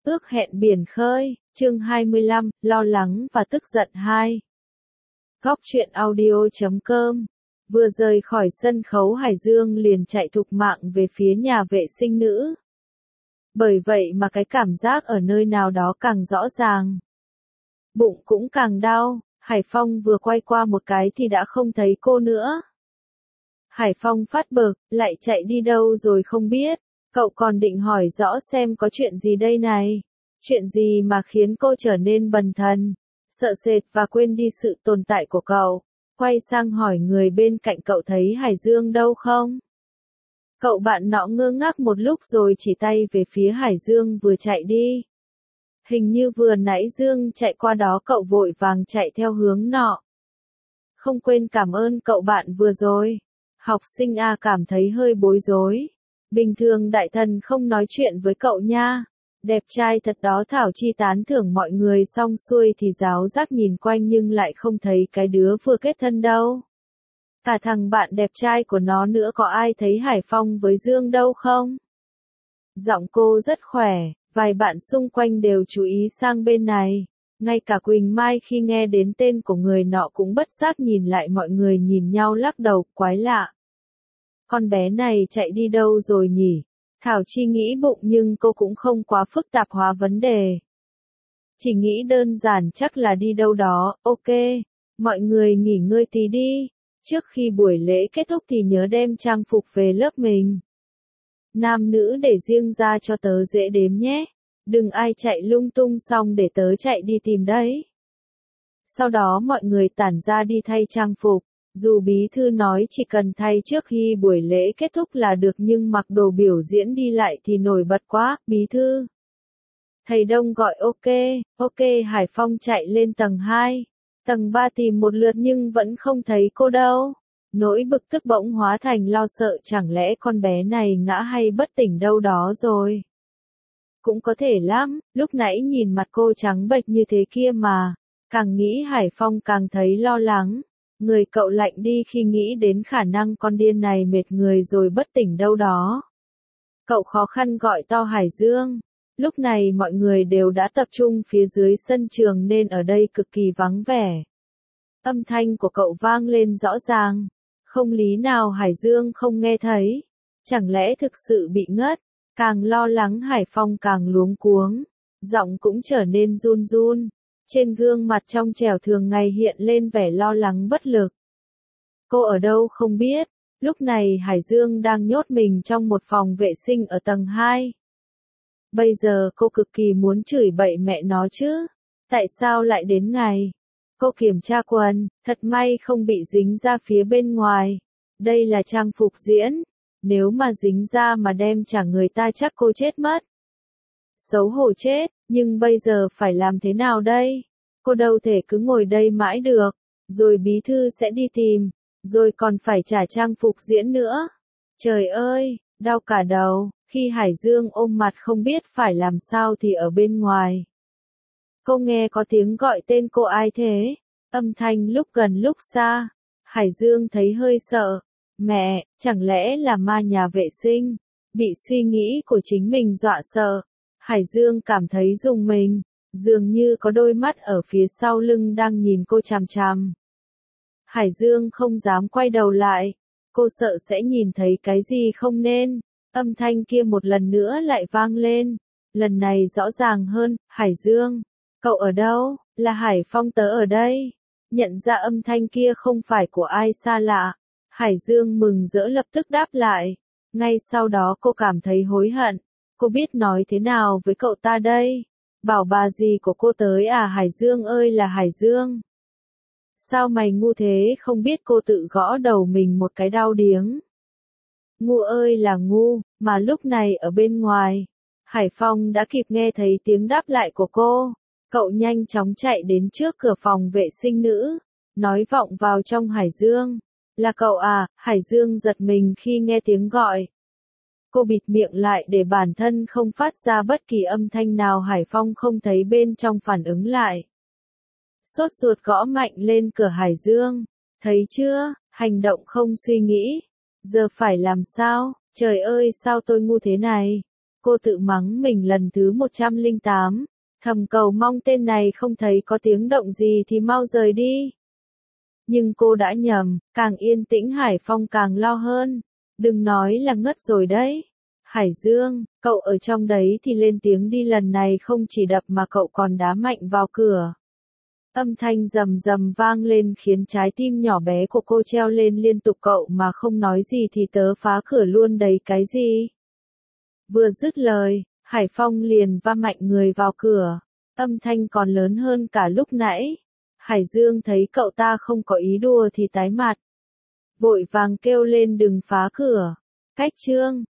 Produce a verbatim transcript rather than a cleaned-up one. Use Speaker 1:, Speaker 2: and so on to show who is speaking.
Speaker 1: Ước hẹn biển khơi, chương hai mươi lăm, lo lắng và tức giận hai. Góc truyện audio chấm com. Vừa rời khỏi sân khấu Hải Dương liền chạy thục mạng về phía nhà vệ sinh nữ. Bởi vậy mà cái cảm giác ở nơi nào đó càng rõ ràng. Bụng cũng càng đau, Hải Phong vừa quay qua một cái thì đã không thấy cô nữa. Hải Phong phát bực, lại chạy đi đâu rồi không biết. Cậu còn định hỏi rõ xem có chuyện gì đây này. Chuyện gì mà khiến cô trở nên bần thần, sợ sệt và quên đi sự tồn tại của cậu. Quay sang hỏi người bên cạnh cậu thấy Hải Dương đâu không? Cậu bạn nọ ngơ ngác một lúc rồi chỉ tay về phía Hải Dương vừa chạy đi. Hình như vừa nãy Dương chạy qua đó cậu vội vàng chạy theo hướng nọ. Không quên cảm ơn cậu bạn vừa rồi. Học sinh A cảm thấy hơi bối rối. Bình thường đại thần không nói chuyện với cậu nha. Đẹp trai thật đó, Thảo Chi tán thưởng mọi người xong xuôi thì giáo giác nhìn quanh nhưng lại không thấy cái đứa vừa kết thân đâu. Cả thằng bạn đẹp trai của nó nữa, có ai thấy Hải Phong với Dương đâu không? Giọng cô rất khỏe, vài bạn xung quanh đều chú ý sang bên này. Ngay cả Quỳnh Mai khi nghe đến tên của người nọ cũng bất giác nhìn lại, mọi người nhìn nhau lắc đầu, quái lạ. Con bé này chạy đi đâu rồi nhỉ? Thảo Chi nghĩ bụng nhưng cô cũng không quá phức tạp hóa vấn đề. Chỉ nghĩ đơn giản chắc là đi đâu đó. Ok, mọi người nghỉ ngơi tí đi. Trước khi buổi lễ kết thúc thì nhớ đem trang phục về lớp mình. Nam nữ để riêng ra cho tớ dễ đếm nhé. Đừng ai chạy lung tung xong để tớ chạy đi tìm đấy. Sau đó mọi người tản ra đi thay trang phục. Dù bí thư nói chỉ cần thay trước khi buổi lễ kết thúc là được nhưng mặc đồ biểu diễn đi lại thì nổi bật quá, bí thư. Thầy Đông gọi ok, ok Hải Phong chạy lên tầng hai. Tầng ba tìm một lượt nhưng vẫn không thấy cô đâu. Nỗi bực tức bỗng hóa thành lo sợ, chẳng lẽ con bé này ngã hay bất tỉnh đâu đó rồi. Cũng có thể lắm, lúc nãy nhìn mặt cô trắng bệch như thế kia mà. Càng nghĩ Hải Phong càng thấy lo lắng. Người cậu lạnh đi khi nghĩ đến khả năng con điên này mệt người rồi bất tỉnh đâu đó. Cậu khó khăn gọi to Hải Dương. Lúc này mọi người đều đã tập trung phía dưới sân trường nên ở đây cực kỳ vắng vẻ. Âm thanh của cậu vang lên rõ ràng. Không lý nào Hải Dương không nghe thấy. Chẳng lẽ thực sự bị ngất? Càng lo lắng Hải Phong càng luống cuống. Giọng cũng trở nên run run. Trên gương mặt trong trẻo thường ngày hiện lên vẻ lo lắng bất lực. Cô ở đâu không biết. Lúc này Hải Dương đang nhốt mình trong một phòng vệ sinh ở tầng hai. Bây giờ cô cực kỳ muốn chửi bậy mẹ nó chứ. Tại sao lại đến ngày? Cô kiểm tra quần, thật may không bị dính ra phía bên ngoài. Đây là trang phục diễn. Nếu mà dính ra mà đem trả người ta chắc cô chết mất. Xấu hổ chết, nhưng bây giờ phải làm thế nào đây? Cô đâu thể cứ ngồi đây mãi được, rồi bí thư sẽ đi tìm, rồi còn phải trả trang phục diễn nữa. Trời ơi, đau cả đầu, khi Hải Dương ôm mặt không biết phải làm sao thì ở bên ngoài. Cô nghe có tiếng gọi tên cô, ai thế? Âm thanh lúc gần lúc xa. Hải Dương thấy hơi sợ. Mẹ, chẳng lẽ là ma nhà vệ sinh? Bị suy nghĩ của chính mình dọa sợ. Hải Dương cảm thấy rùng mình, dường như có đôi mắt ở phía sau lưng đang nhìn cô chằm chằm. Hải Dương không dám quay đầu lại, cô sợ sẽ nhìn thấy cái gì không nên. Âm thanh kia một lần nữa lại vang lên, lần này rõ ràng hơn. Hải Dương, cậu ở đâu? Là Hải Phong, tớ ở đây. Nhận ra âm thanh kia không phải của ai xa lạ, Hải Dương mừng rỡ lập tức đáp lại. Ngay sau đó cô cảm thấy hối hận. Cô biết nói thế nào với cậu ta đây? Bảo bà gì của cô tới à? Hải Dương ơi là Hải Dương. Sao mày ngu thế, không biết? Cô tự gõ đầu mình một cái đau điếng. Ngu ơi là ngu, mà lúc này ở bên ngoài, Hải Phong đã kịp nghe thấy tiếng đáp lại của cô. Cậu nhanh chóng chạy đến trước cửa phòng vệ sinh nữ, nói vọng vào trong. Hải Dương, là cậu à? Hải Dương giật mình khi nghe tiếng gọi. Cô bịt miệng lại để bản thân không phát ra bất kỳ âm thanh nào. Hải Phong không thấy bên trong phản ứng lại. Sốt ruột gõ mạnh lên cửa. Hải Dương, thấy chưa, hành động không suy nghĩ. Giờ phải làm sao? Trời ơi sao tôi ngu thế này? Cô tự mắng mình lần thứ một trăm lẻ tám, thầm cầu mong tên này không thấy có tiếng động gì thì mau rời đi. Nhưng cô đã nhầm, càng yên tĩnh Hải Phong càng lo hơn. Đừng nói là ngất rồi đấy. Hải Dương, cậu ở trong đấy thì lên tiếng đi, lần này không chỉ đập mà cậu còn đá mạnh vào cửa. Âm thanh rầm rầm vang lên khiến trái tim nhỏ bé của cô treo lên liên tục, cậu mà không nói gì thì tớ phá cửa luôn đấy cái gì. Vừa dứt lời, Hải Phong liền va mạnh người vào cửa. Âm thanh còn lớn hơn cả lúc nãy. Hải Dương thấy cậu ta không có ý đùa thì tái mặt. Vội vàng kêu lên đừng phá cửa. Cách Trương,